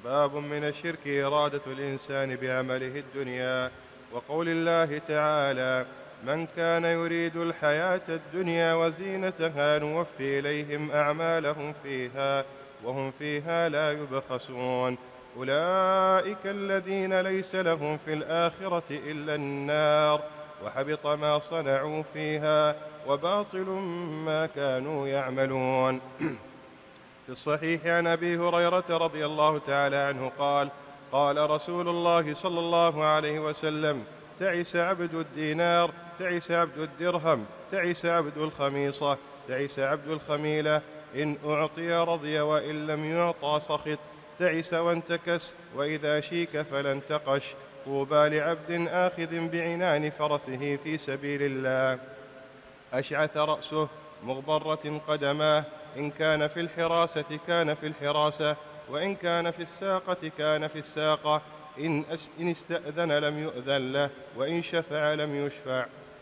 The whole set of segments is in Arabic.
باب من الشرك إرادة الإنسان بعمله الدنيا. وقول الله تعالى: من كان يريد الحياة الدنيا وزينتها نوفي إليهم أعمالهم فيها وهم فيها لا يبخسون. أولئك الذين ليس لهم في الآخرة إلا النار وحبط ما صنعوا فيها وباطل ما كانوا يعملون. في الصحيح عن أبي هريرة رضي الله تعالى عنه قال: قال رسول الله صلى الله عليه وسلم: تعس عبد الدينار، تعس عبد الدرهم، تعس عبد الخميصة، تعس عبد الخميلة، إن أعطي رضي وإن لم يعطى سخط، تعس وانتكس، وإذا شيك فلا انتقش. طوبى لعبد آخذ بعنان فرسه في سبيل الله، أشعث رأسه، مغبرة قدماه، إن كان في الحراسة كان في الحراسة، وإن كان في الساقة كان في الساقة، إن استأذن لم يؤذن له، وإن شفع لم يشفع.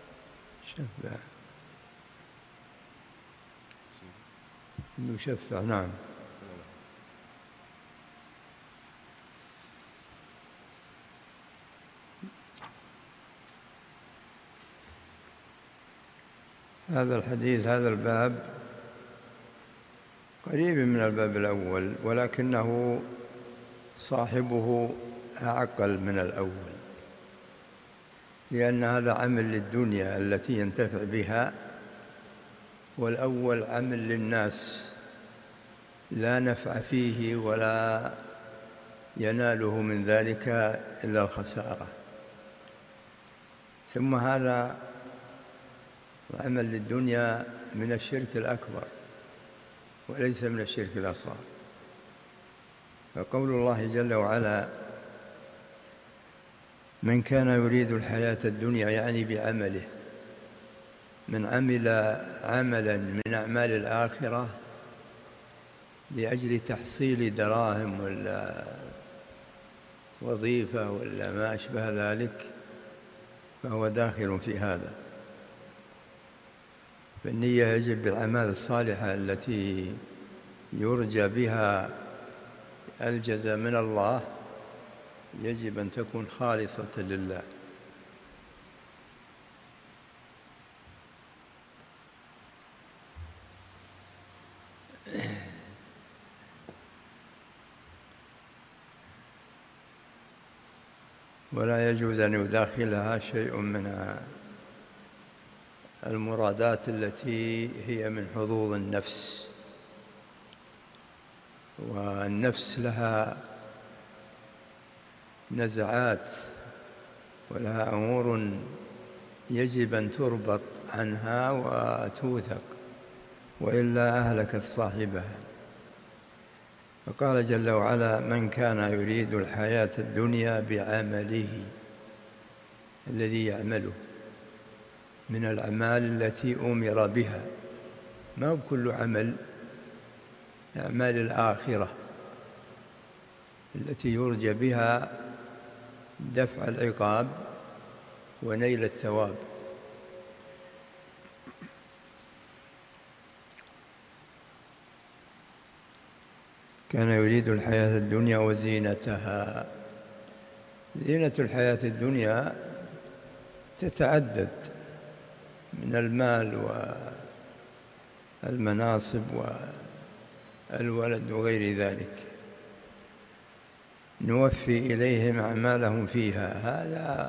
يشفع، نعم. هذا الحديث، هذا الباب قريب من الباب الأول، ولكنه صاحبه أعقل من الأول، لأن هذا عمل للدنيا التي ينتفع بها، والأول عمل للناس لا نفع فيه ولا يناله من ذلك إلا الخسارة. ثم هذا العمل للدنيا من الشرك الأكبر وليس من الشرك الأصغر. فقول الله جل وعلا: من كان يريد الحياة الدنيا، يعني بعمله، من عمل عملا من أعمال الآخرة لأجل تحصيل دراهم ولا وظيفة ولا ما أشبه ذلك، فهو داخل في هذا. فالنية يجب بالأعمال الصالحة التي يرجى بها الجزاء من الله، يجب أن تكون خالصة لله. ولا يجوز أن يداخلها شيء من المرادات التي هي من حظوظ النفس، والنفس لها نزعات ولها أمور يجب أن تربط عنها وتوثق، وإلا أهلكت صاحبها. فقال جل وعلا: من كان يريد الحياة الدنيا بعمله، الذي يعمله من الأعمال التي أمر بها، ما هو كل عمل، أعمال الآخرة التي يرجى بها دفع العقاب ونيل الثواب. كان يريد الحياة الدنيا وزينتها. زينة الحياة الدنيا تتعدد من المال والمناصب والولد وغير ذلك. نوفي إليهم أعمالهم فيها، هذا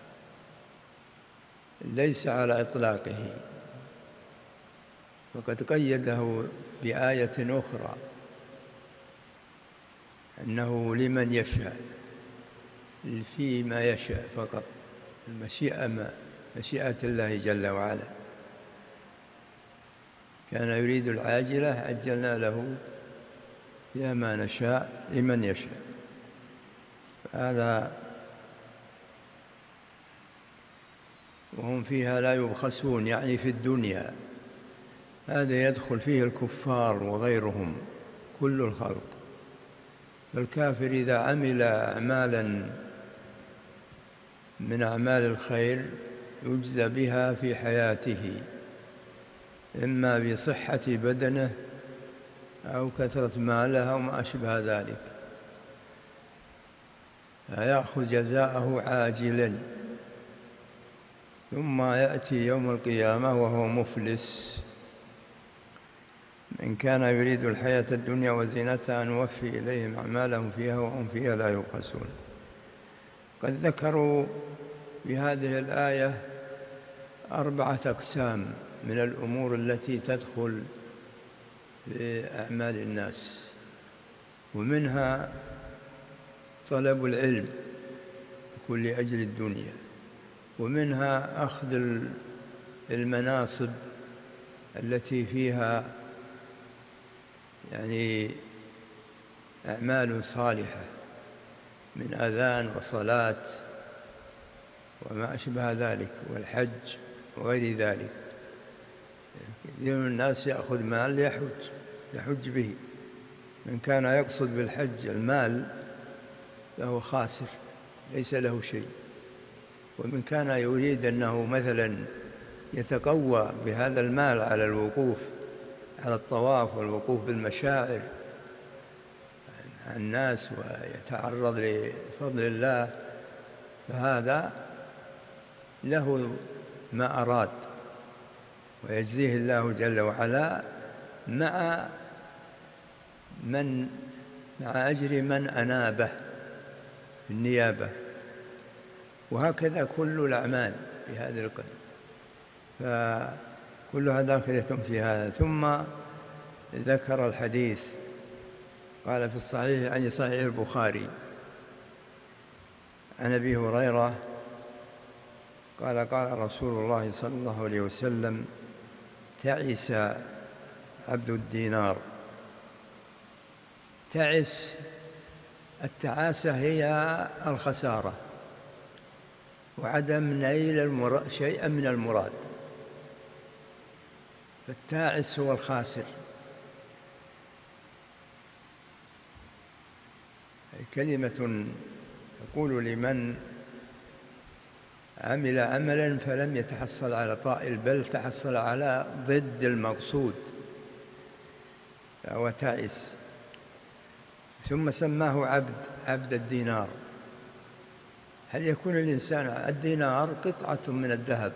ليس على إطلاقه، وقد قيده بآية أخرى أنه لمن يشاء، فيما يشاء فقط، مشيئة الله جل وعلا. كان يريد العاجلة عجلنا له فيها ما نشاء لمن يشاء. هذا وهم فيها لا يبخسون، يعني في الدنيا. هذا يدخل فيه الكفار وغيرهم، كل الخلق. الكافر إذا عمل أعمالا من أعمال الخير يجزى بها في حياته، إما بصحة بدنه أو كثرة ماله أو ما أشبه ذلك. فيأخذ جزاءه عاجلا ثم يأتي يوم القيامة وهو مفلس. من كان يريد الحياة الدنيا وزينتها نوفي إليهم أعمالهم فيها وهم فيها لا يبخسون. قد ذكروا في هذه الآية 4 أقسام من الأمور التي تدخل في أعمال الناس، ومنها طلب العلم يكون لأجل الدنيا، ومنها أخذ المناصب التي فيها يعني أعمال صالحة من أذان وصلاة وما أشبه ذلك والحج وغير ذلك. كثير من الناس يأخذ مال يحج به. من كان يقصد بالحج المال فهو خاسر ليس له شيء، ومن كان يريد أنه مثلا يتقوى بهذا المال على الوقوف على الطواف والوقوف بالمشاعر الناس ويتعرض لفضل الله، فهذا له ما أراد ويجزيه الله جل وعلا مع أجر من أنابه بالنيابة. وهكذا كل الأعمال في هذا القدر، فكلها داخلة في هذا. ثم ذكر الحديث قال في الصحيح عن صحيح البخاري عن أبي هريرة قال قال رسول الله صلى الله عليه وسلم: تعس عبد الدينار. تعس، التعاسة هي الخسارة وعدم نيل شيئا من المراد، فالتاعس هو الخاسر. كلمة يقول لمن عمل عملا فلم يتحصل على طائل بل تحصل على ضد المقصود، فهو تعس. ثم سماه عبد الدينار. هل يكون الإنسان الدينار قطعة من الذهب،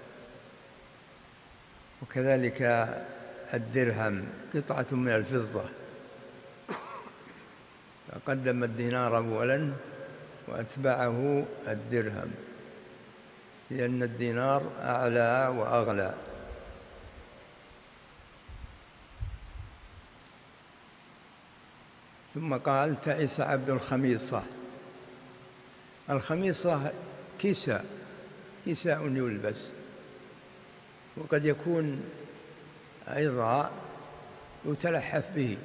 وكذلك الدرهم قطعة من الفضة، فقدم الدينار أولا وأتبعه الدرهم لأن الدينار أعلى وأغلى. ثم قال: تعس عبد الخميصة. الخميصة كساء يلبس، وقد يكون أيضا يتلحف به.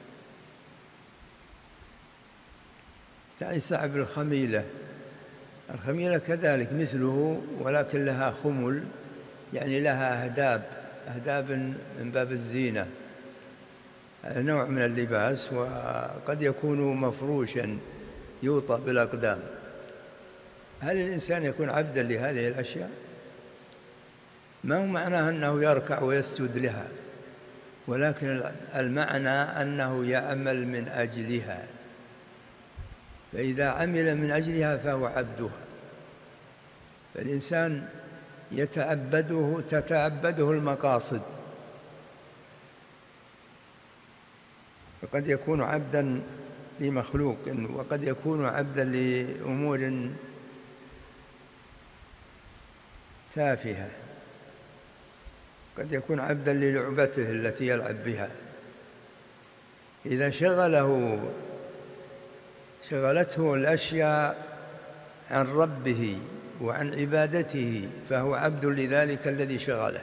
تعس عبد الخميلة. الخميلة كذلك مثله ولكن لها خمل، يعني لها أهداب من باب الزينة، نوع من اللباس، وقد يكون مفروشا يوطأ بالأقدام. هل الإنسان يكون عبدا لهذه الأشياء؟ ما هو معناه أنه يركع ويسجد لها، ولكن المعنى أنه يعمل من أجلها، فإذا عمل من أجلها فهو عبدها. فالإنسان تتعبده المقاصد، فقد يكون عبدا لمخلوق، وقد يكون عبدا لأمور تافهة، قد يكون عبدا للعبته التي يلعب بها. إذا شغلته الأشياء عن ربه وعن عبادته فهو عبد لذلك الذي شغله.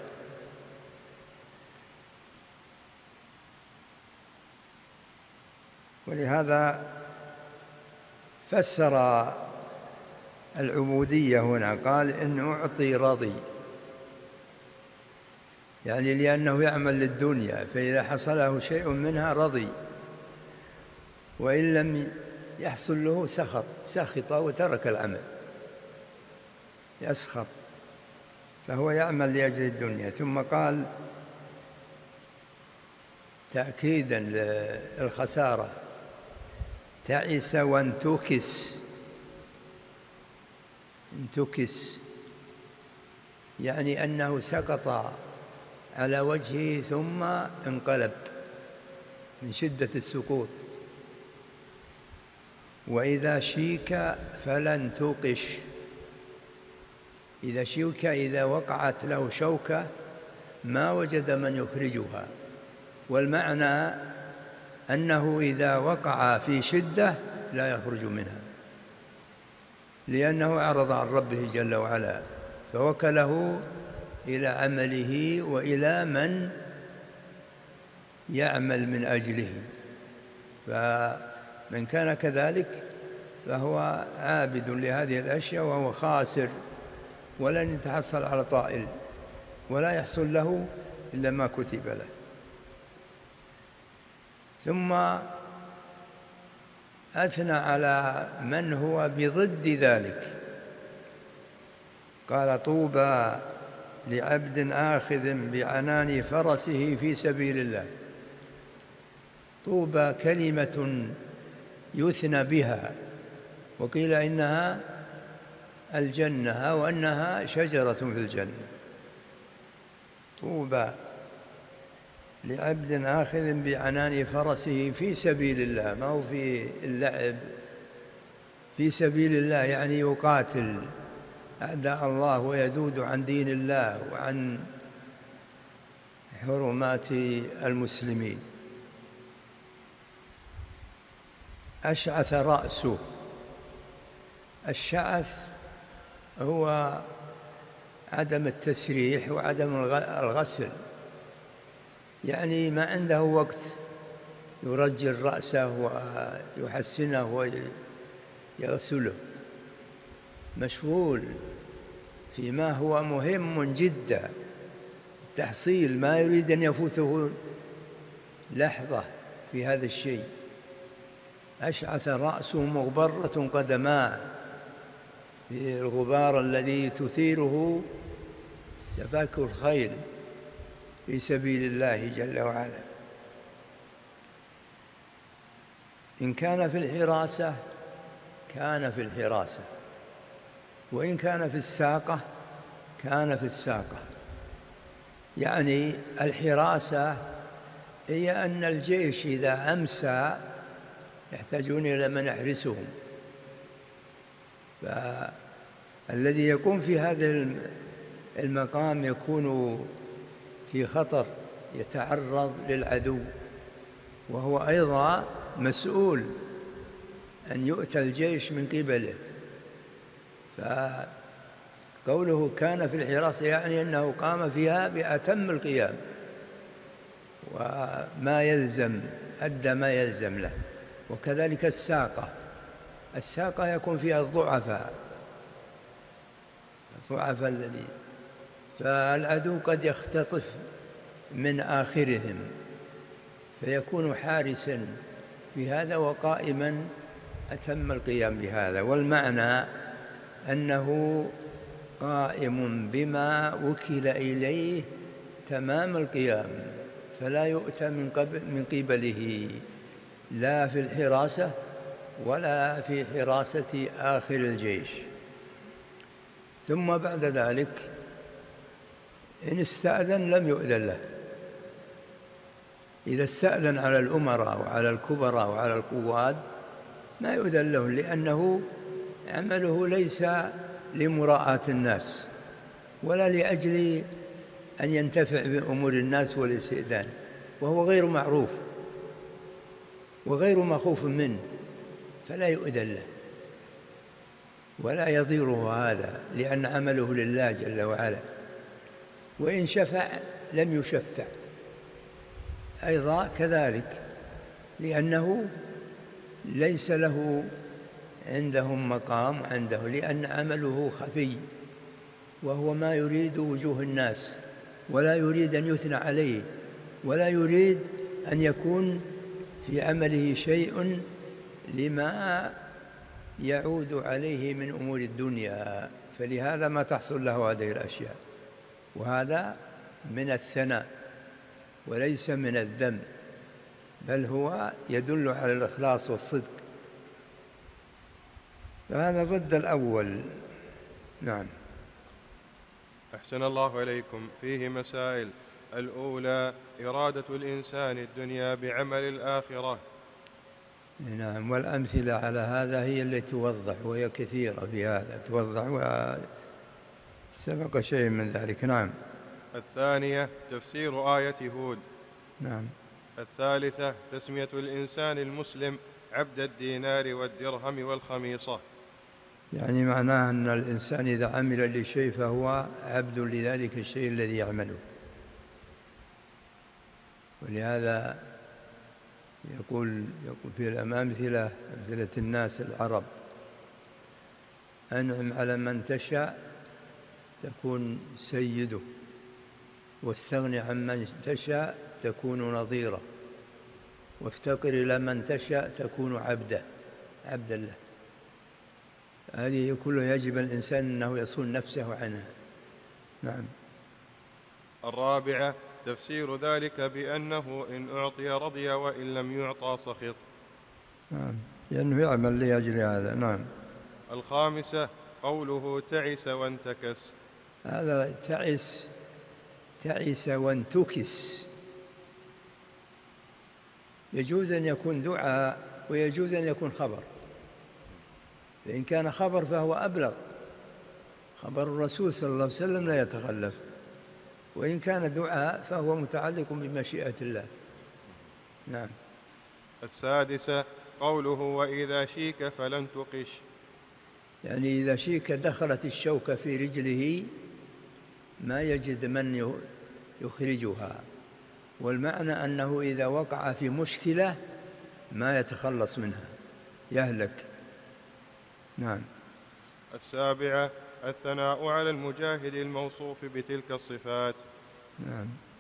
ولهذا فسر العبودية هنا، قال: إن أعطي رضي، يعني لأنه يعمل للدنيا، فإذا حصله شيء منها رضي، وإن لم يحصل له سخط وترك العمل، يسخط، فهو يعمل لأجل الدنيا. ثم قال تأكيدا للخسارة: تعس وانتكس، انتكس، يعني أنه سقط على وجهه ثم انقلب من شدة السقوط. وإذا شيك فلن توقش، إذا شيك إذا وقعت له شوكة ما وجد من يخرجها. والمعنى أنه إذا وقع في شدة لا يخرج منها، لأنه أعرض عن ربه جل وعلا فوكله إلى عمله وإلى من يعمل من أجله. فمن كان كذلك فهو عابد لهذه الأشياء وهو خاسر، ولن يتحصل على طائل ولا يحصل له إلا ما كتب له. ثم أثنى على من هو بضد ذلك، قال: طوبى لعبد آخذ بعنان فرسه في سبيل الله. طوبى كلمة يثنى بها، وقيل إنها الجنة أو أنها شجرة في الجنة. طوبى لعبد آخذ بعنان فرسه في سبيل الله، ما هو في اللعب، في سبيل الله يعني يقاتل أعداء الله ويذود عن دين الله وعن حرمات المسلمين. أشعث رأسه. الشعث هو عدم التسريح وعدم الغسل، يعني ما عنده وقت يرجل رأسه ويحسنه ويغسله، مشغول فيما هو مهم جدا، تحصيل ما يريد أن يفوته لحظة في هذا الشيء. أشعث رأسه مغبرة قدماه، في الغبار الذي تثيره سفاك الخيل في سبيل الله جل وعلا. إن كان في الحراسة كان في الحراسة، وإن كان في الساقة كان في الساقة. يعني الحراسة هي أن الجيش إذا أمسى يحتاجون إلى من يحرسهم، فالذي يكون في هذا المقام يكون في خطر، يتعرض للعدو، وهو أيضا مسؤول أن يؤتى الجيش من قبله. فقوله كان في الحراسة يعني أنه قام فيها بأتم القيام، وما يلزم أدى ما يلزم له. وكذلك الساقة، الساقة يكون فيها الضعفاء الذي فالعدو قد يختطف من آخرهم فيكون حارسا بهذا وقائما أتم القيام بهذا. والمعنى أنه قائم بما وكل إليه تمام القيام، فلا يؤتى من قبله لا في الحراسة ولا في حراسة آخر الجيش. ثم بعد ذلك إن استأذن لم يؤذن له. إذا استأذن على الأمراء وعلى الكبراء وعلى القواد ما يؤذن له، لأنه عمله ليس لمراءة الناس ولا لأجل أن ينتفع بأمور الناس والاستئذان، وهو غير معروف وغير مخوف منه، فلا يؤذن له ولا يضيره هذا، لأن عمله لله جل وعلا. وإن شفع لم يشفع أيضا كذلك، لأنه ليس له عندهم مقام عنده، لأن عمله خفي وهو ما يريد وجوه الناس، ولا يريد أن يثنى عليه، ولا يريد أن يكون في عمله شيء لما يعود عليه من أمور الدنيا، فلهذا ما تحصل له هذه الأشياء. وهذا من الثناء وليس من الذم، بل هو يدل على الإخلاص والصدق. فهذا ضد الأول. نعم. أحسن الله إليكم. فيه مسائل. الأولى إرادة الإنسان الدنيا بعمل الآخرة. نعم، والأمثلة على هذا هي التي توضح، وهي كثيرة في هذا توضح، وسبق شيء من ذلك. نعم. الثانية تفسير آية هود. نعم. الثالثة تسمية الإنسان المسلم عبد الدينار والدرهم والخميصة. يعني معناه أن الإنسان إذا عمل لشيء فهو عبد لذلك الشيء الذي يعمله. ولهذا يقول في الأمثلة أمثلة الناس العرب: أنعم على من تشاء تكون سيده، واستغني عن من تشاء تكون نظيره، وافتقر إلى من تشاء تكون عبدا له. هذه كلها يجب الإنسان أنه يصون نفسه عنها. نعم. الرابعة تفسير ذلك بأنه إن أعطي رضي وإن لم يعطى سخط. نعم، لأنه يعمل لأجل هذا. نعم. الخامسة قوله تعس وانتكس. هذا تعس وانتكس يجوز أن يكون دعاء ويجوز أن يكون خبر. فإن كان خبر فهو أبلغ، خبر الرسول صلى الله عليه وسلم لا يتخلف. وإن كان دعاء فهو متعلق بمشيئة الله. نعم. السادسة قوله وإذا شيك فلن تقش. يعني إذا شيك دخلت الشوكة في رجله ما يجد من يخرجها، والمعنى أنه إذا وقع في مشكلة ما يتخلص منها، يهلك. نعم. السابعة الثناء على المجاهد الموصوف بتلك الصفات. نعم.